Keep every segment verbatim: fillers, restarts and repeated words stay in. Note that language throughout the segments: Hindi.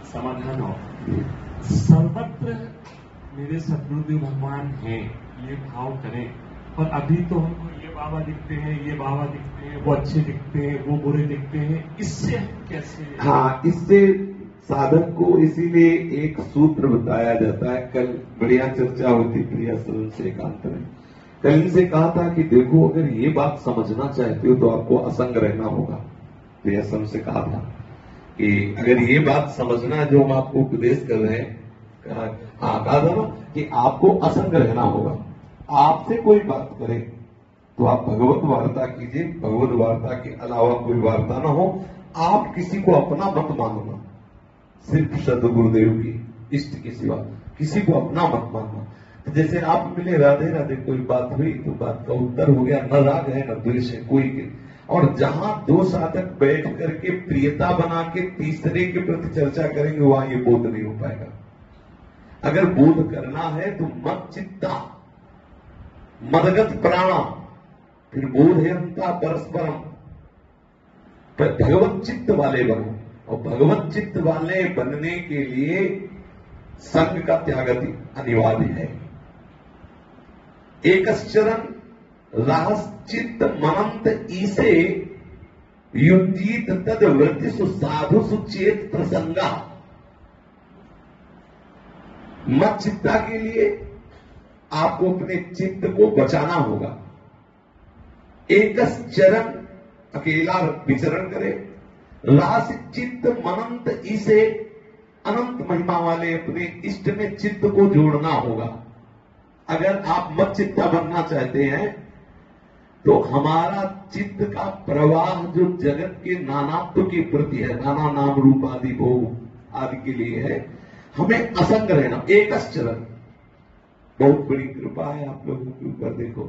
समाधान हो। सर्वत्र मेरे सदगुरुदेव भगवान हैं, ये भाव करें। और अभी तो हमको ये बाबा दिखते हैं, ये बाबा दिखते हैं, वो अच्छे दिखते हैं, वो बुरे दिखते हैं, इससे हम कैसे? हाँ, इससे साधक को इसीलिए एक सूत्र बताया जाता है। कल बढ़िया चर्चा होती प्रिया सलन से एकांत में। कल इनसे कहा था कि देखो, अगर ये बात समझना चाहते हो तो आपको असंग रहना होगा। प्रिया सलन से कहा था कि अगर ये बात समझना जो हम आपको उपदेश कर रहे हैं, कहा हाँ कहा था ना कि आपको असंग रहना होगा। आपसे कोई बात करे तो आप भगवत वार्ता कीजिए, भगवत वार्ता के अलावा कोई वार्ता ना हो। आप किसी को अपना मत मानना, सिर्फ सदगुरुदेव की इष्ट की सिवा किसी को अपना मत मानना। तो जैसे आप मिले, राधे राधे, कोई बात हुई तो बात का उत्तर हो गया, न राग है न द्वेष है कोई के। और जहां दो साधक बैठ करके प्रियता बना के तीसरे के प्रति चर्चा करेंगे, वहां ये बोध नहीं हो पाएगा। अगर बोध करना है तो मत चित्ता मदगत प्राणा, फिर बोधयंता परस्परम, भगवत चित्त वाले बनो। और भगवत चित्त वाले बनने के लिए संग का त्याग अनिवार्य है। एकश्चरण राहश्चित्त मनंत ईसे युजीत तद वृत्ति सुसाधु सुचेत प्रसंगा। मत चित्ता के लिए आपको अपने चित्त को बचाना होगा। एकश्चरण अकेला विचरण करे, रास चित्त मनंत इसे अनंत महिमा वाले अपने इष्ट में चित्त को जोड़ना होगा। अगर आप मत चित्ता बनना चाहते हैं तो हमारा चित्त का प्रवाह जो जगत के नानात्व की प्रति है, नाना नाम रूप आदि भोग आदि के लिए है, हमें असंग रहना। एकश्चरण बहुत बड़ी कृपा है आप लोगों के ऊपर। देखो,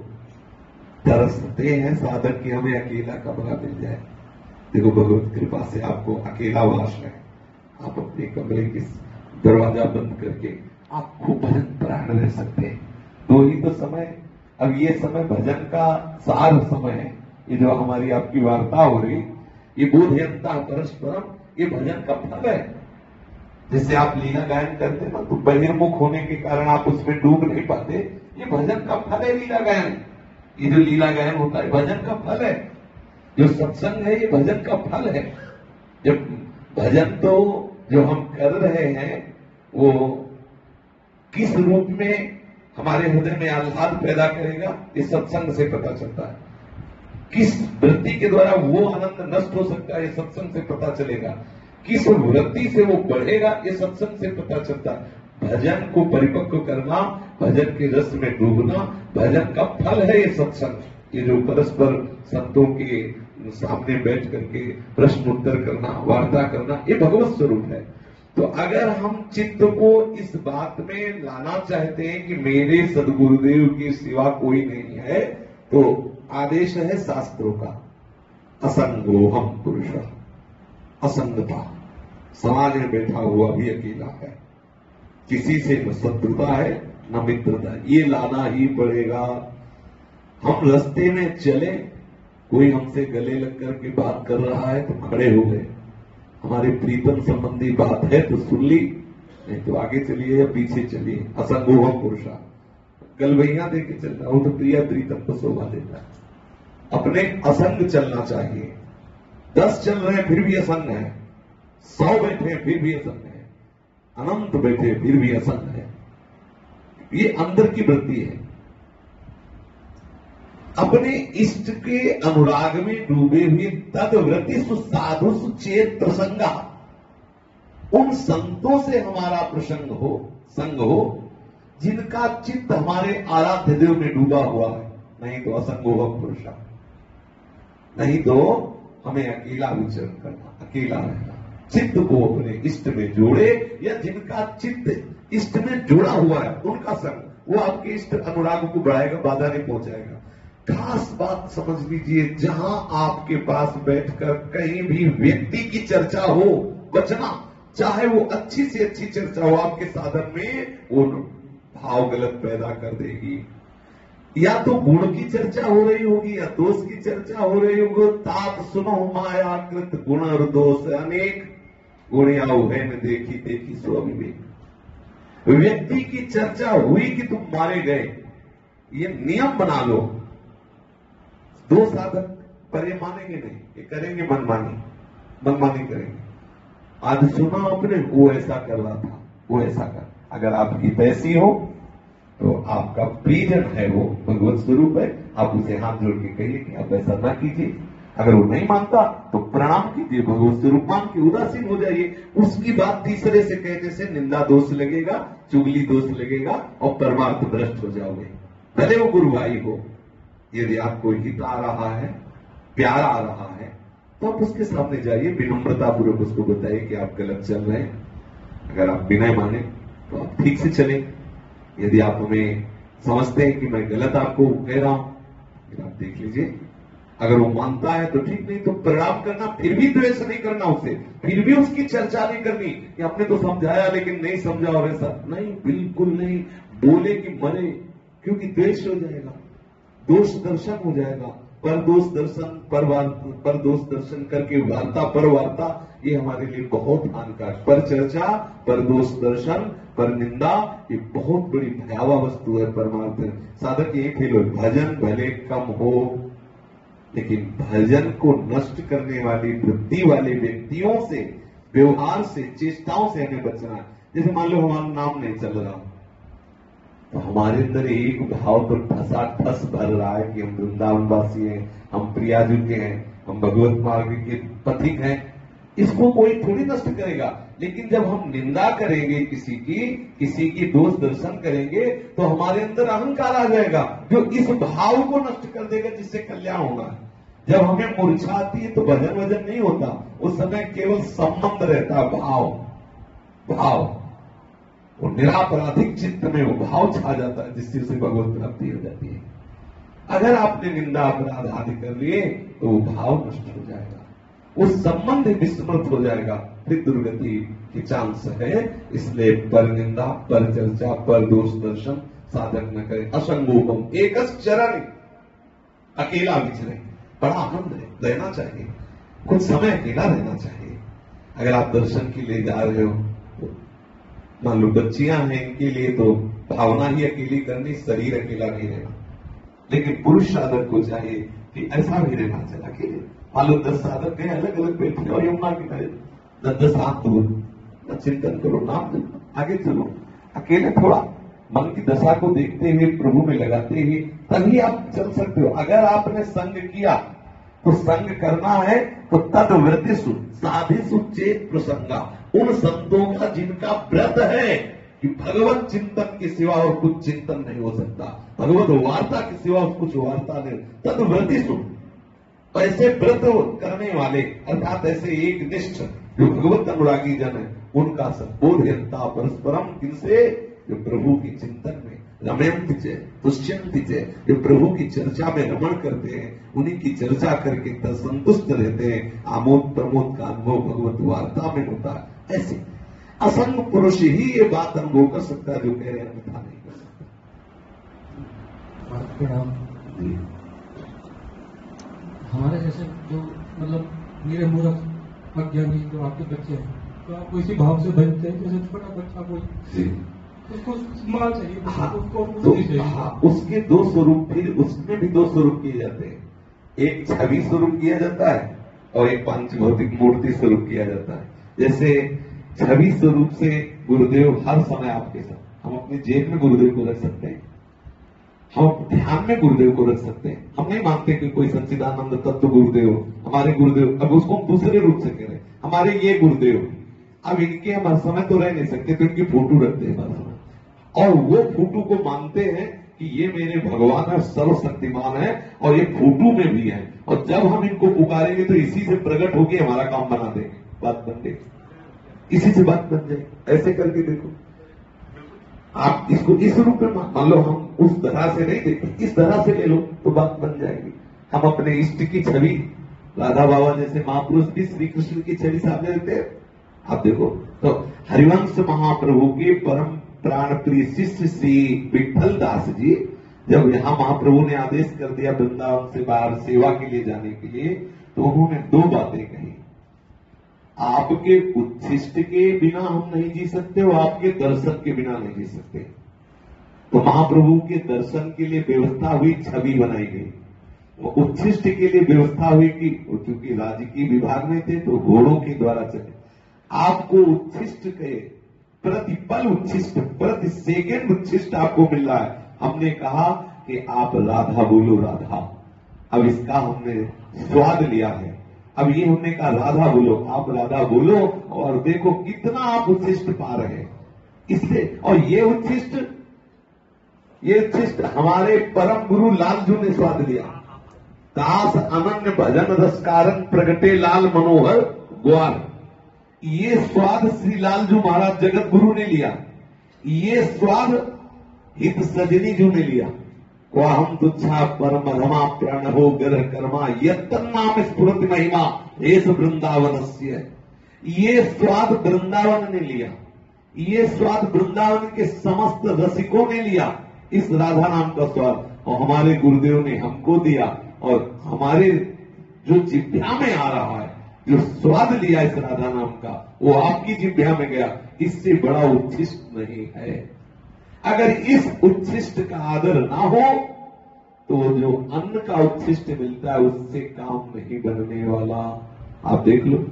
तरसते हैं साधक की हमें अकेला कमरा मिल जाए। देखो, भगवत कृपा से आपको अकेला वास है। आप अपने कमरे की दरवाजा बंद करके आप खूब भजन परायण रह सकते हैं। दो ही तो समय, अब ये समय भजन का सार समय है। ये जो हमारी आपकी वार्ता हो रही, ये बोधयंता परस्परम, ये भजन का फल है। जैसे आप लीला गायन करते ना, तो बहिर्मुख होने के कारण आप उसमें डूब नहीं पाते। ये भजन का फल है लीला गायन। ये जो लीला गायन होता है भजन का फल है। जो सत्संग है ये भजन का फल है। जब भजन तो जो हम कर रहे हैं वो किस रूप में हमारे हृदय में आह्लाद पैदा करेगा, ये सत्संग से पता चलता है। किस वृत्ति के द्वारा वो आनंद नष्ट हो सकता है, ये सत्संग से पता चलेगा। किस वृत्ति से वो बढ़ेगा, ये सत्संग से पता चलता है। भजन को परिपक्व करना, भजन के रस में डूबना, भजन का फल है ये सत्संग। ये जो परस्पर संतों के सामने बैठ करके प्रश्न उत्तर करना, वार्ता करना, ये भगवत स्वरूप है। तो अगर हम चित्त को इस बात में लाना चाहते हैं कि मेरे सदगुरुदेव के सिवा कोई नहीं है, तो आदेश है शास्त्रों का, असंगोहम पुरुष, असंगता। समाज में बैठा हुआ भी अकेला है, किसी से न शत्रुता है न मित्रता, ये लाना ही पड़ेगा। हम रास्ते में चले, कोई हमसे गले लग करके बात कर रहा है तो खड़े हो गए, हमारे प्रीतम संबंधी बात है तो सुन ली, नहीं तो आगे चलिए या पीछे चलिए। असंगोहम पुरुषा, गलबैया दे के चलना हो तो प्रिया प्रीतम को शोभा देता है। अपने असंग चलना चाहिए। दस चल रहे हैं फिर भी असंग है, सौ बैठे फिर भी असंग है, अनंत बैठे फिर भी असंग है। ये अंदर की वृत्ति है। अपने इष्ट के अनुराग में डूबे हुए तद वृत्ति सुसाधु सुचेत प्रसंगा, उन संतों से हमारा प्रसंग हो, संग हो, जिनका चित्त हमारे आराध्य देव में डूबा हुआ है। नहीं तो असंगोहम पुरुषा, नहीं तो हमें अकेला विचरण करना, अकेला रहना। चित्त को अपने इष्ट में जोड़े, या जिनका चित्त इष्ट में जुड़ा हुआ है उनका संग, वो आपके इष्ट अनुराग को बढ़ाएगा, बाधा नहीं पहुंचाएगा। खास बात समझ लीजिए, जहां आपके पास बैठकर कहीं भी व्यक्ति की चर्चा हो, बचना, चाहे वो अच्छी से अच्छी चर्चा हो, आपके साधन में वो भाव गलत पैदा कर देगी। या तो गुण की चर्चा हो रही होगी या दोष की चर्चा हो रही होगी। तात सुनो माया कृत गुण और दोष अनेक, गुड़िया हुए में देखी देखी सो अविवेक। व्यक्ति की चर्चा हुई कि तुम मारे गए, ये नियम बना लो। दो साधक पर ये मानेंगे नहीं, ये करेंगे मनमानी, मनमानी करेंगे। आज सुना आपने, वो ऐसा कर रहा था, वो ऐसा कर। अगर आपकी पैसी हो तो आपका प्रियजन है, वो भगवत स्वरूप है, आप उसे हाथ जोड़ के कहिए कि आप ऐसा ना कीजिए। अगर वो नहीं मानता तो प्रणाम कीजिए, भगवत स्वरूप मान के उदासीन हो जाइए। उसकी बात तीसरे से कहने से निंदा दोष लगेगा, चुगली दोष लगेगा और परमार्थ भ्रष्ट हो जाओगे, भले वो गुरु भाई हो। यदि आपको हित आ रहा है, प्यार आ रहा है, तो आप उसके सामने जाइए, विनम्रता पूर्वक उसको बताइए कि आप गलत चल रहे हैं। अगर आप बिना माने तो आप ठीक से चलें। यदि आप हमें समझते हैं कि मैं गलत आपको कह रहा हूं, फिर आप देख लीजिए। अगर वो मानता है तो ठीक, नहीं तो प्रणाम करना, फिर भी द्वेष नहीं करना उसे, फिर भी उसकी चर्चा नहीं करनी कि आपने तो समझाया लेकिन नहीं समझा और ऐसा नहीं, बिल्कुल नहीं। बोले कि मरे, क्योंकि द्वेष हो जाएगा, दोष दर्शन हो जाएगा। पर दोष दर्शन पर पर दोष दर्शन करके वार्ता पर वार्ता, ये हमारे लिए बहुत हानिकारक। पर चर्चा, पर दोष दर्शन, पर निंदा, ये बहुत बड़ी भयावह वस्तु है। परमार्थ साधक ये खेलो, भजन भले कम हो लेकिन भजन को नष्ट करने वाली वृत्ति वाले व्यक्तियों से, व्यवहार से, चेष्टाओं से हमें बचना है। जैसे मान लो हमारा नाम नहीं चल रहा तो हमारे अंदर एक भाव तो ठसा ठस भर रहा है कि हम वृंदावनवासी हैं, हम प्रियाजू के हैं, हम भगवत मार्ग के पथिक हैं। इसको कोई थोड़ी नष्ट करेगा। लेकिन जब हम निंदा करेंगे किसी की, किसी की दोष दर्शन करेंगे, तो हमारे अंदर अहंकार आ जाएगा जो इस भाव को नष्ट कर देगा जिससे कल्याण होना है। जब हमें मूर्छा आती है तो भजन वजन नहीं होता, उस समय केवल संबंध रहता, भाव भाव वो निरापराधिक चित्त में वो भाव छा जाता है जिससे उसे भगवत प्राप्ति हो जाती है। अगर आपने निंदा अपराध आदि कर लिए तो वो भाव नष्ट हो जाएगा, उस संबंध विस्मृत हो जाएगा, फिर दुर्गति की चांस है। इसलिए पर निंदा, पर चर्चा, पर दोष दर्शन साधक न करे। असंगोपम एक चरण, अकेला विचरे, बड़ा आनंद है, रहना चाहिए, कुछ समय अकेला रहना चाहिए। अगर आप दर्शन के लिए जा रहे हो, मान लो बच्चियां हैं, इनके लिए तो भावना ही अकेली करनी, शरीर अकेला नहीं रहना। लेकिन पुरुष साधक को चाहिए कि ऐसा भी रहना चाहिए अकेले। मान लो दस साधक गए, अलग अलग बैठे और यमुना किनारे दस दस हाथ दूर, चिंतन करो, नाम दो, आगे चलो। अकेले थोड़ा मन की दशा को देखते हुए, प्रभु में लगाते हुए, तभी आप चल सकते हो। अगर आपने संग किया तो संग करना है तो तद व्रतिषु साधिषु चेत प्रसंगा, उन संतों का जिनका व्रत है कि भगवत चिंतन के सिवा और कुछ चिंतन नहीं हो सकता, भगवत वार्ता के सिवा और कुछ वार्ता नहीं। तद व्रतिषु, ऐसे व्रत करने वाले अर्थात ऐसे एक निष्ठ जो भगवत अनुरागी जन है, उनका संबोधयंता परस्परम, किनसे? जो प्रभु की चिंतन में रमयंति च तुष्यंति च, जो प्रभु की चर्चा में रमण करते हैं, उन्हीं की चर्चा करके संतुष्ट रहते हैं। आमोद प्रमोद का अनुभव भगवत वार्ता में होता है। ऐसे असंग पुरुष ही ये बात अनुभव कर सकता है जो कह रहे हैं अन्यथा नहीं कर सकता। हमारे जैसे जो मतलब मेरे मूर्ख अज्ञानी जो आपके बच्चे हैं, तो आप इसी भाव से भजते हैं जैसे छोटा बच्चा कोई, उसको माल चाहिए, हाँ, उसको तो, हाँ, उसके दो स्वरूप, फिर उसमें भी दो स्वरूप किए जाते हैं। एक छवि स्वरूप किया जाता है और एक पंच भौतिक मूर्ति स्वरूप किया जाता है। जैसे छवि स्वरूप से गुरुदेव हर समय आपके साथ, हम अपनी जेब में गुरुदेव को रख सकते हैं, हम ध्यान में गुरुदेव को रख सकते हैं। हम नहीं मानते कि कोई सच्चिदानंद तत्व गुरुदेव हमारे गुरुदेव, अब उसको हम दूसरे रूप से कह रहे हैं हमारे ये गुरुदेव। अब इनके हम हर समय तो रह नहीं सकते, तो इनकी फोटो रखते हैं हर समय, और वो फोटो को मानते हैं कि ये मेरे भगवान है, सर्वशक्तिमान है, और ये फोटो में भी है, और जब हम इनको पुकारेंगे तो इसी से प्रकट होकर हमारा काम बना देंगे, बात बन जाएगी, इसी से बात बन जाएगी। ऐसे करके देखो, आप इसको इस रूप में मान लो, हम उस तरह से नहीं देखते, इस तरह से ले लो तो बात बन जाएगी। हम अपने इष्ट की छवि, राधा बाबा जैसे महापुरुष भी श्री कृष्ण की छवि सामने रखते हैं। आप देखो तो हरिवंश महाप्रभु के परम प्राण प्रिय शिष्य श्री विठल दास जी, जब यहां महाप्रभु ने आदेश कर दिया वृंदावन से बाहर सेवा के लिए जाने के लिए, तो उन्होंने दो बातें कही। आपके उच्छिष्ट के बिना हम नहीं जी सकते और आपके दर्शन के बिना नहीं जी सकते। तो महाप्रभु के दर्शन के लिए व्यवस्था हुई, छवि बनाई गई। उच्छिष्ट के लिए व्यवस्था हुई कि चूंकि राजकीय विभाग में थे तो घोड़ों के द्वारा चले। आपको उच्छिष्ट के प्रतिपल उच्छिष्ट, प्रति सेकेंड उच्छिष्ट आपको मिल रहा है। हमने कहा कि आप राधा बोलो राधा, अब इसका हमने स्वाद लिया है। अब ये हमने कहा राधा बोलो, आप राधा बोलो और देखो कितना आप उच्छिष्ट पा रहे हैं इससे। और ये उच्छिष्ट ये उच्छिष्ट हमारे परम गुरु लालजू ने स्वाद लिया। दास अनन्य भजन रस कारण प्रगटे लाल मनोहर ग्वार, ये स्वाद श्री लालजू महाराज जगत गुरु ने लिया। ये स्वाद हित सजनी जू ने लिया। हम तुच्छा परम रमा प्रण हो ग्रह कर्मा यत्तन्नाम स्फुरति महिमा एस वृंदावनस्य, ये स्वाद वृंदावन ने लिया। ये स्वाद वृंदावन के समस्त रसिकों ने लिया, इस राधा नाम का स्वाद। और हमारे गुरुदेव ने हमको दिया और हमारे जो जिह्वा में आ रहा है, जो स्वाद लिया इस राधा नाम का, वो आपकी जिह्वा में गया। इससे बड़ा उच्छिष्ट नहीं है। अगर इस उच्छिष्ट का आदर ना हो तो जो अन्न का उच्छिष्ट मिलता है उससे काम नहीं बनने वाला। आप देख लो,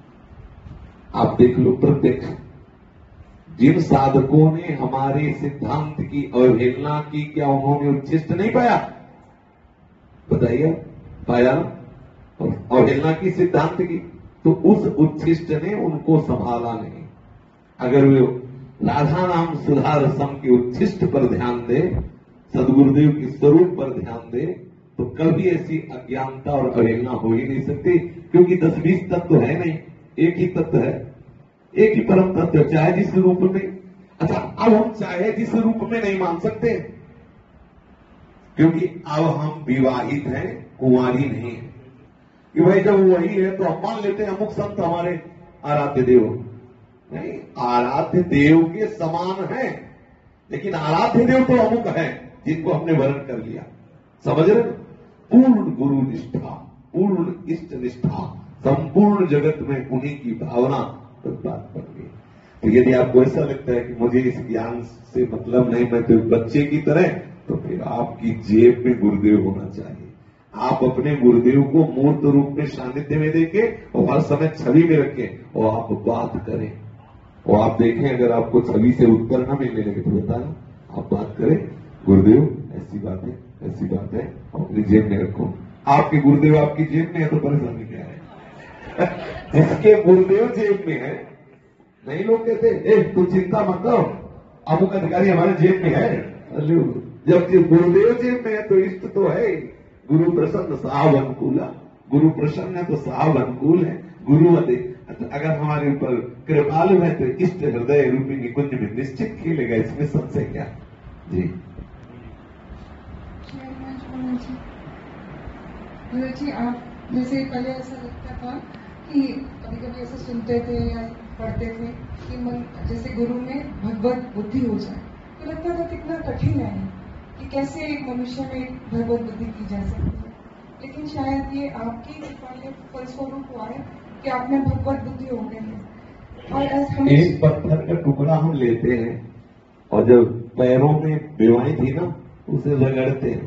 आप देख लो प्रत्यक्ष जिन साधकों ने हमारे सिद्धांत की अवहेलना की, क्या उन्होंने उच्छिष्ट नहीं पाया? बताइए, पाया? अवहेलना की सिद्धांत की, तो उस उच्छिष्ट ने उनको संभाला नहीं। अगर वे राधा नाम सुधा रसम के उच्छिष्ट पर ध्यान दे, सदगुरुदेव के स्वरूप पर ध्यान दे, तो कभी ऐसी अज्ञानता और अवहेलना हो ही नहीं सकती। क्योंकि दस बीस तत्व है नहीं, एक ही तत्व है, एक ही परम तत्व, चाहे जिस रूप में। अच्छा, अब हम चाहे जिस रूप में नहीं मान सकते, क्योंकि अब हम विवाहित हैं, कुंवारी नहीं है। कि भाई जब वही है तो हम मान लेते हैं अमुक संत हमारे आराध्य देव। नहीं, आराध्य देव के समान है, लेकिन आराध्य देव तो अमुक है जिनको हमने वर्ण कर लिया। समझ रहे? पूर्ण गुरु निष्ठा, पूर्ण इष्ट निष्ठा, संपूर्ण जगत में उन्हीं की भावना बात बन गई। तो यदि आपको ऐसा लगता है कि मुझे इस ज्ञान से मतलब नहीं, मैं तो बच्चे की तरह, तो फिर आपकी जेब में गुरुदेव होना चाहिए। आप अपने गुरुदेव को मूर्त रूप में सानिध्य में देखें और हर समय छवि में रखें और आप बात करें। और आप देखें, अगर आपको छवि से उत्तर न मिलने लगे तो बताना, आप बात करें, गुरुदेव ऐसी बात है, ऐसी बात है, अपनी जेब में रखो। आपके गुरुदेव आपकी जेब में है तो परेशानी क्या है? जिसके गुरुदेव जेब में है, नहीं लोग कहते ए तू चिंता मत करो, अमुक अधिकारी हमारे जेब में है। जब गुरुदेव जेब में है तो इष्ट तो है। गुरु प्रसन्न साहब अनुकूला, गुरु प्रसन्न है तो साहब अनुकूल है। गुरु अधिक अगर हमारे ऊपर कृपालु है तो इष्ट हृदय रूपी निकुंज में निश्चित खेलेगा, इसमें संशय क्या? जी जी, आप जैसे पहले ऐसा लगता था कि कभी कभी ऐसा सुनते थे या पढ़ते थे कि मन जैसे गुरु में भगवत बुद्धि हो जाए, तो लगता था कितना कठिन है कि कैसे एक मनुष्य में भगवत बुद्धि की जा सकती है। लेकिन शायद ये आपकी कृपा के फलस्वरूप हुआ है कि आप में भगवत बुद्धि हो गई है। और हम एक पत्थर का टुकड़ा हम लेते हैं और जब पैरों में बेवाई थी ना, उसे रगड़ते हैं,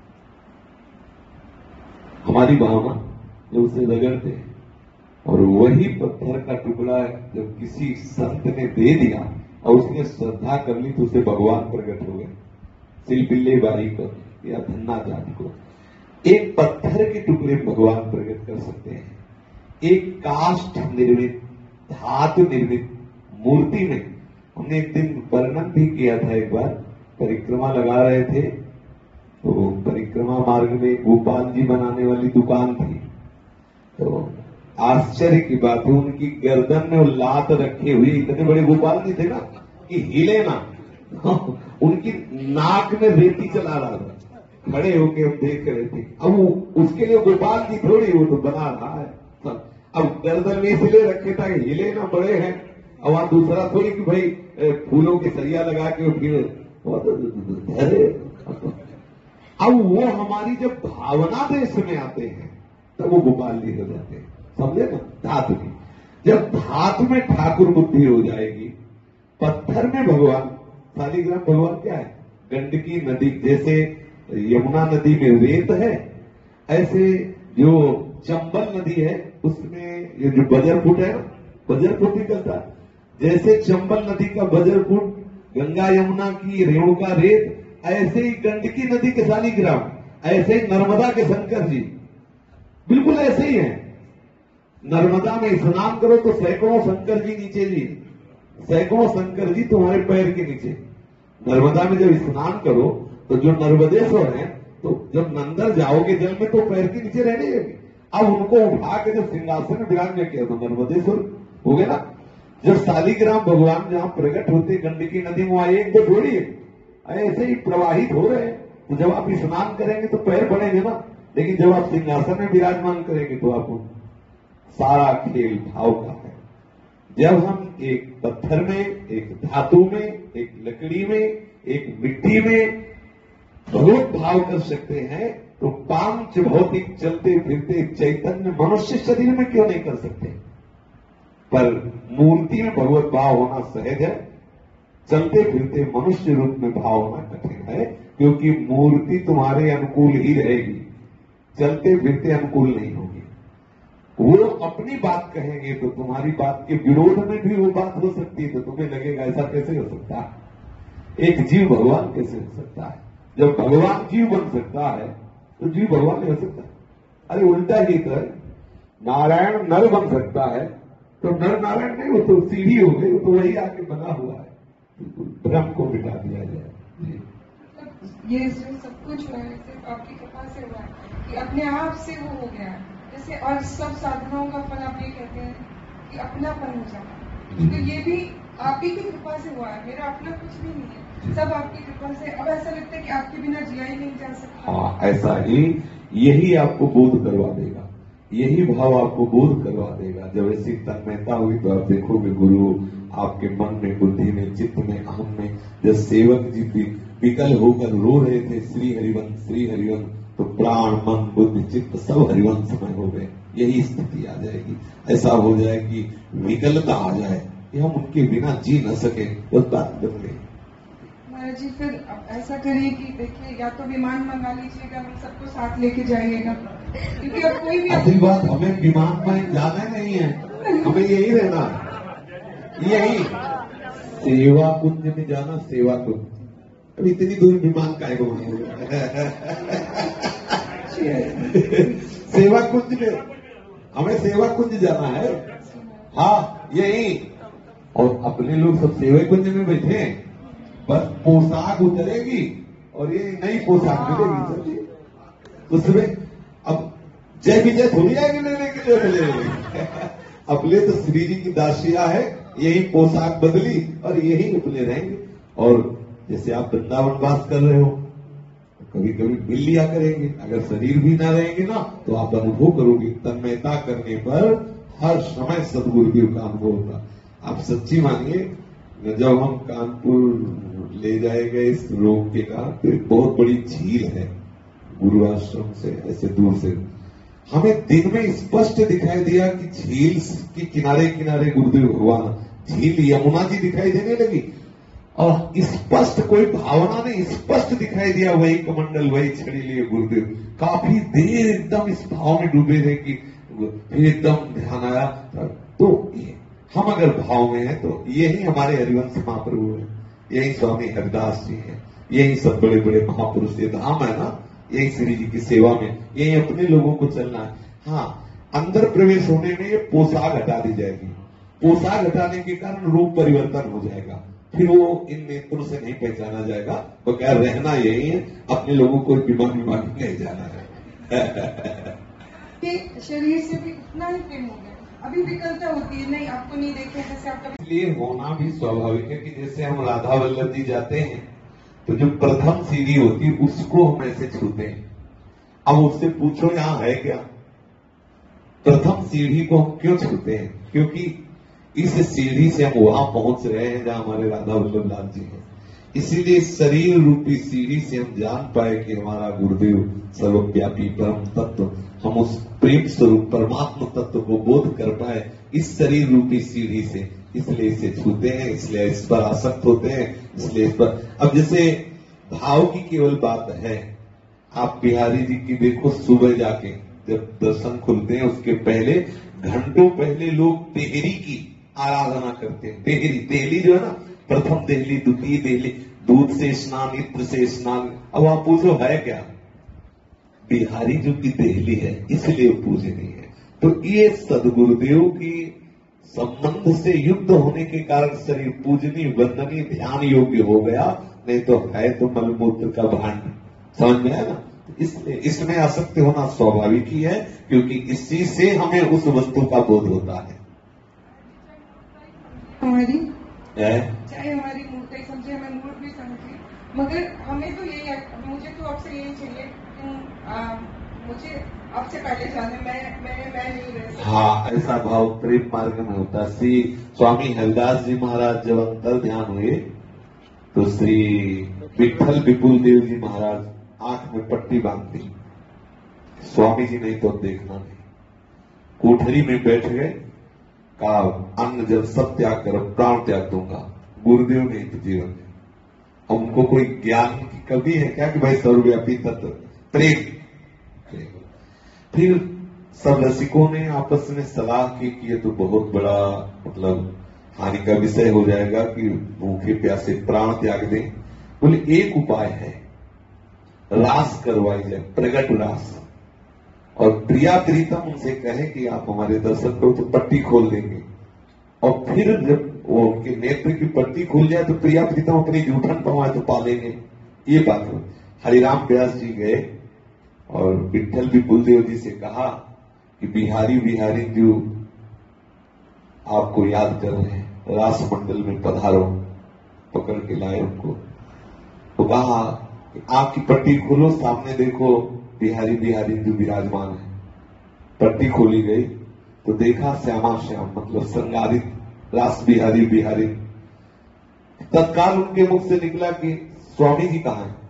हमारी भावना जो उसे रगड़ते हैं, और वही पत्थर का टुकड़ा जब किसी संत ने दे दिया और उसने श्रद्धा कर ली तो उसे भगवान प्रकट हो गए। सिलपिल्ले बाई को या धन्ना जाति को एक पत्थर के टुकड़े भगवान प्रकट कर सकते हैं। एक काष्ठ निर्मित, धातु निर्मित मूर्ति में हमने एक दिन वर्णन भी किया था। एक बार परिक्रमा लगा रहे थे तो परिक्रमा मार्ग में गोपाल जी बनाने वाली दुकान थी। तो आश्चर्य की बात है, उनकी गर्दन में वो लात रखे हुए इतने बड़े गोपाल जी थे ना कि हिले ना। उनकी नाक में रेती चला रहा था, खड़े होके हम देख रहे थे। अब वो उसके लिए गोपाल जी थोड़ी, वो तो बना रहा है। अब गर्दन में इसलिए रखे था हिले ना, बड़े हैं। अब वहां दूसरा थोड़ी कि भाई फूलों के सरिया लगा के फिर धरे। अब वो हमारी जब भावना देश में आते हैं तब वो गोपाल जी हो जाते हैं, समझे ना? धातु की जब धातु में ठाकुर बुद्धि हो जाएगी, पत्थर में भगवान, शालिग्राम भगवान क्या है? गंडकी नदी, जैसे यमुना नदी में रेत है, ऐसे जो चंबल नदी है उसमें ये जो बजरपुट है ना, बजरपुट निकलता है, जैसे चंबल नदी का बजरपुट, गंगा यमुना की रेणुका रेत, ऐसे ही गंडकी नदी के शालिग्राम, ऐसे ही नर्मदा के शंकर जी, बिल्कुल ऐसे ही है। नर्मदा में स्नान करो तो सैकड़ों शंकर जी नीचे जी, सैकड़ों शंकर जी तुम्हारे पैर के नीचे। नर्मदा में जब स्नान करो तो जो नर्मदेश्वर है, तो जब नंदर जाओगे जल में तो पैर के नीचे रहने लगे। अब उनको उठा के जब सिंहासन में विराज किया तो नर्मदेश्वर हो गए ना। जब शालिग्राम भगवान जहां प्रकट होते गंडकी नदी में आए, एक दो थोड़ी है, ऐसे ही प्रवाहित हो रहे हैं। तो जब आप स्नान करेंगे तो पैर पड़ेंगे ना, लेकिन जब आप सिंहासन में विराजमान करेंगे तो आपको सारा खेल भाव का है। जब हम एक पत्थर में, एक धातु में, एक लकड़ी में, एक मिट्टी में भगवत भाव कर सकते हैं, तो पांच भौतिक चलते फिरते चैतन्य मनुष्य शरीर में क्यों नहीं कर सकते? पर मूर्ति में भगवत भाव होना सहज है, चलते फिरते मनुष्य रूप में भाव होना कठिन है, क्योंकि मूर्ति तुम्हारे अनुकूल ही रहेगी, चलते फिरते अनुकूल नहीं होगी। वो अपनी बात कहेंगे तो तुम्हारी बात के विरोध में भी वो बात हो सकती है, तो तुम्हें लगेगा ऐसा कैसे हो सकता है? एक जीव भगवान कैसे हो सकता है? जब भगवान जीव बन सकता है तो जीव भगवान नहीं हो सकता। अरे उल्टा ही तो है, नारायण नर बन सकता है तो नर नारायण नहीं, वो तो सीढ़ी हो गई, वो तो वही आके बना हुआ है। भ्रम को मिटा दिया जाए। ये सब कुछ हुआ है सिर्फ आपकी कृपा से हुआ है कि अपने आप से वो हो गया है। जैसे और सब साधनाओं का फल आप ये कहते हैं कि अपनापन हो जाना, तो ये भी आप ही की कृपा से हुआ है। मेरा अपना कुछ भी नहीं है, सब आपकी कृपा से। अब ऐसा लगता है कि आपके बिना जिया ही नहीं जा सकता। हाँ, ऐसा ही, यही आपको बोध करवा देगा, यही भाव आपको बोध करवा देगा। जब ऐसी तन्मयता हुई तो आप देखोगे गुरु आपके मन में, बुद्धि में, चित्त में, अहम में, जब सेवक जी विकल होकर रो रहे थे श्री हरिवंश श्री हरिवंश, तो प्राण मन बुद्धि चित्त सब हरिवंश में हो गए। यही स्थिति आ जाएगी, ऐसा हो जाए कि विकलता आ जाए कि हम उनके बिना जी न सके, बस बात बदले। महाराज जी फिर अब ऐसा करिए कि देखिए, या तो विमान मंगा लीजिएगा, हम सबको साथ लेके जाइएगा, क्योंकि अब कोई भी असली बात, हमें विमान में जाना नहीं है, हमें यही रहना, यही सेवा कुंज में जाना। सेवा कुंज, अब इतनी दूर विमान काहे को सेवा कुंज में, हमें सेवा कुंज जाना है। हाँ, यही। और अपने लोग सब सेवा कुंज में बैठे हैं, बस पोशाक उतरेगी और ये नई पोशाक मिलेगी उसमें। अब जय विजय थोड़ी आएगी लेने के लिए, ले ले अपने तो श्री जी की दासिया है, यही पोशाक बदली और यही अपने रहेंगे। और जैसे आप वृंदावन वास कर रहे हो, कभी कभी मिल लिया करेंगे, अगर शरीर भी ना रहेंगे ना तो आप अनुभव करोगे। तन्मयता करने पर हर समय सदगुरुदेव का अनुभव होगा। आप सच्ची मानिए, जब हम कानपुर ले जाए गए इस रोग के कारण, तो एक बहुत बड़ी झील है गुरु आश्रम से ऐसे दूर से, हमें दिन में स्पष्ट दिखाई दिया कि झील के किनारे किनारे गुरुदेव भगवान, झील यमुना जी दिखाई देने लगी और स्पष्ट कोई भावना नहीं, स्पष्ट दिखाई दिया वही कमंडल, वही छड़ी लिए गुरुदेव। काफी देर एकदम इस भाव में डूबे थे कि फिर एकदम ध्यान आया। तो हम अगर भाव में हैं तो यही हमारे हरिवंश महाप्रभु है, यही स्वामी हरिदास जी हैं, यही सब बड़े बड़े महापुरुष, ये धाम है ना, यही श्री जी की सेवा में, यही अपने लोगों को चलना है। हाँ, अंदर प्रवेश होने में ये पोशाक हटा दी जाएगी, पोशाक हटाने के कारण रूप परिवर्तन हो जाएगा, फिर वो इन नेत्रों से नहीं पहचाना जाएगा। तो क्या रहना यही है, अपने लोगों को विमान विमान नहीं जाना है। शरीर से भी इतना ही प्रेम हो गया, अभी विकलता होती है, नहीं आपको नहीं देखे जैसे आपका, इसलिए होना भी स्वाभाविक है कि जैसे हम राधा वल्लभ जी जाते हैं तो जो प्रथम सीढ़ी होती है उसको हम ऐसे छूते हैं। अब उससे पूछो यहां है क्या, प्रथम सीढ़ी को हम क्यों छूते हैं? क्योंकि इस सीढ़ी से हम वहां पहुंच रहे हैं जहां हमारे राधा वल्लभ लाल जी हैं। इसीलिए शरीर रूपी सीढ़ी से हम जान पाए कि हमारा गुरुदेव सर्वव्यापी परम तत्व, हम उस प्रेम स्वरूप परमात्मा तत्व को बोध कर पाए इस शरीर रूपी सीढ़ी से। इसलिए इसे छूते हैं, इसलिए इस पर आसक्त होते हैं, इसलिए इस पर। अब जैसे भाव की केवल बात है, आप बिहारी जी की देखो, सुबह जाके जब दर्शन खुलते हैं उसके पहले घंटों पहले लोग देहरी की आराधना करते हैं। देहरी देहली जो है ना, प्रथम देहली, द्वितीय देहली, दूध से स्नान, इत्र से स्नान। अब आप पूछो है क्या? बिहारी जो की देहली है, इसलिए पूजनीय है। तो ये सदगुरुदेव की संबंध से युक्त होने के कारण शरीर पूजनीय, वंदनीय, ध्यान योग्य हो गया, नहीं तो है तो मलमूत्र का भांड। समझ में आया ना? इसलिए इसमें आसक्ति होना स्वाभाविक ही है, क्योंकि इसी से हमें उस वस्तु का बोध होता है। हमारी है? चाहे हमारी मूर्ति समझे, हमें मूर्त भी समझे, मगर हमें तो यही, मुझे तो आपसे यही चाहिए, आ, मुझे आपसे पहले जाने, मैं मैं मैं नहीं रह सकती। हाँ, ऐसा भाव प्रेम मार्ग में होता है। श्री स्वामी हरिदास जी महाराज जब अंतर ध्यान हुए तो श्री विठल विपुल देव जी महाराज आंख में पट्टी बांध दी। स्वामी जी नहीं तो देखना नहीं, कोठरी में बैठ गए, कहा अन्न जब सब त्याग कर प्राण त्याग दूंगा। गुरुदेव ने तो जीवन में हमको कोई ज्ञान की कमी है क्या कि भाई सर्वव्यापी तत्व प्रेम। फिर सब रसिकों ने आपस में सलाह की कि ये तो बहुत बड़ा मतलब हानि का विषय हो जाएगा कि भूखे प्यासे प्राण त्याग दें। बोले एक उपाय है, रास करवाई जाए, प्रगट रास। और प्रिया प्रीतम उनसे कहे कि आप हमारे दर्शन करो तो पट्टी खोल देंगे, और फिर जब वो उनके नेत्र की पट्टी खुल जाए तो प्रिया प्रीतम अपनी जूठन पवाए तो पालेंगे। ये बात हो। हरिराम व्यास जी गए और विठल विपुल देव जी से कहा कि बिहारी बिहारी जो आपको याद कर रहे हैं, रास मंडल में पधारो। पकड़ के लाए उनको, तो कहा कि आपकी पट्टी खोलो, सामने देखो बिहारी बिहारी जो विराजमान है। पट्टी खोली गई तो देखा श्यामा श्याम मतलब श्रृंगारित रास बिहारी बिहारी। तत्काल उनके मुख से निकला कि स्वामी जी कहां है?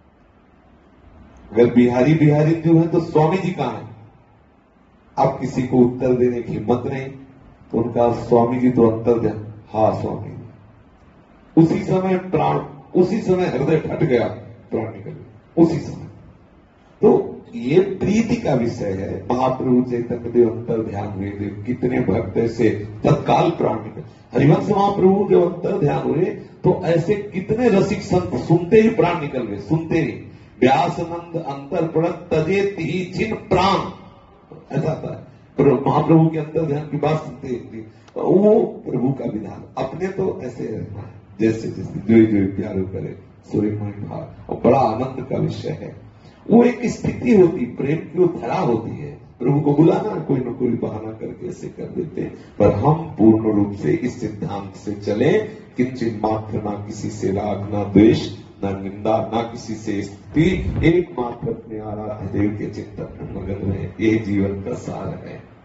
अगर बिहारी बिहारी जो है तो स्वामी जी कहां है? आप किसी को उत्तर देने की हिम्मत नहीं, तो उनका स्वामी जी तो अंतर ध्यान, हाँ स्वामी जी। उसी समय प्राण, उसी समय हृदय फट गया, प्राण निकल गया उसी समय। तो ये प्रीति का विषय है। महाप्रभु चैतन्य देव अंतर ध्यान हुए, देव कितने भक्त ऐसे तत्काल प्राण निकल। हरिवंश महाप्रभु जब अंतर ध्यान हुए तो ऐसे कितने रसिक संत सुनते ही प्राण निकल गए, सुनते ही। व्यासनंद अंतर पड़त तजेत ही छिन प्राण, ऐसा था। महाप्रभु के अंतर ध्यान की बात सुनते ही वो प्रभु का विधान। अपने तो ऐसे रहना है जैसे जैसे जो जो प्यारो करे सूर्यमय भाव, और बड़ा आनंद का विषय है। वो एक स्थिति होती, प्रेम की वो धरा होती है। प्रभु को बुलाना कोई न कोई बहाना करके ऐसे कर देते हैं, पर हम पूर्ण रूप से इस सिद्धांत से चले, किंचित मात्र ना किसी से राग, ना द्वेष, ना निंदा, ना किसी से स्तुति, एकमात्र अपने आराध्य देव के चिंतन में मगन रहे। यही जीवन का सार है।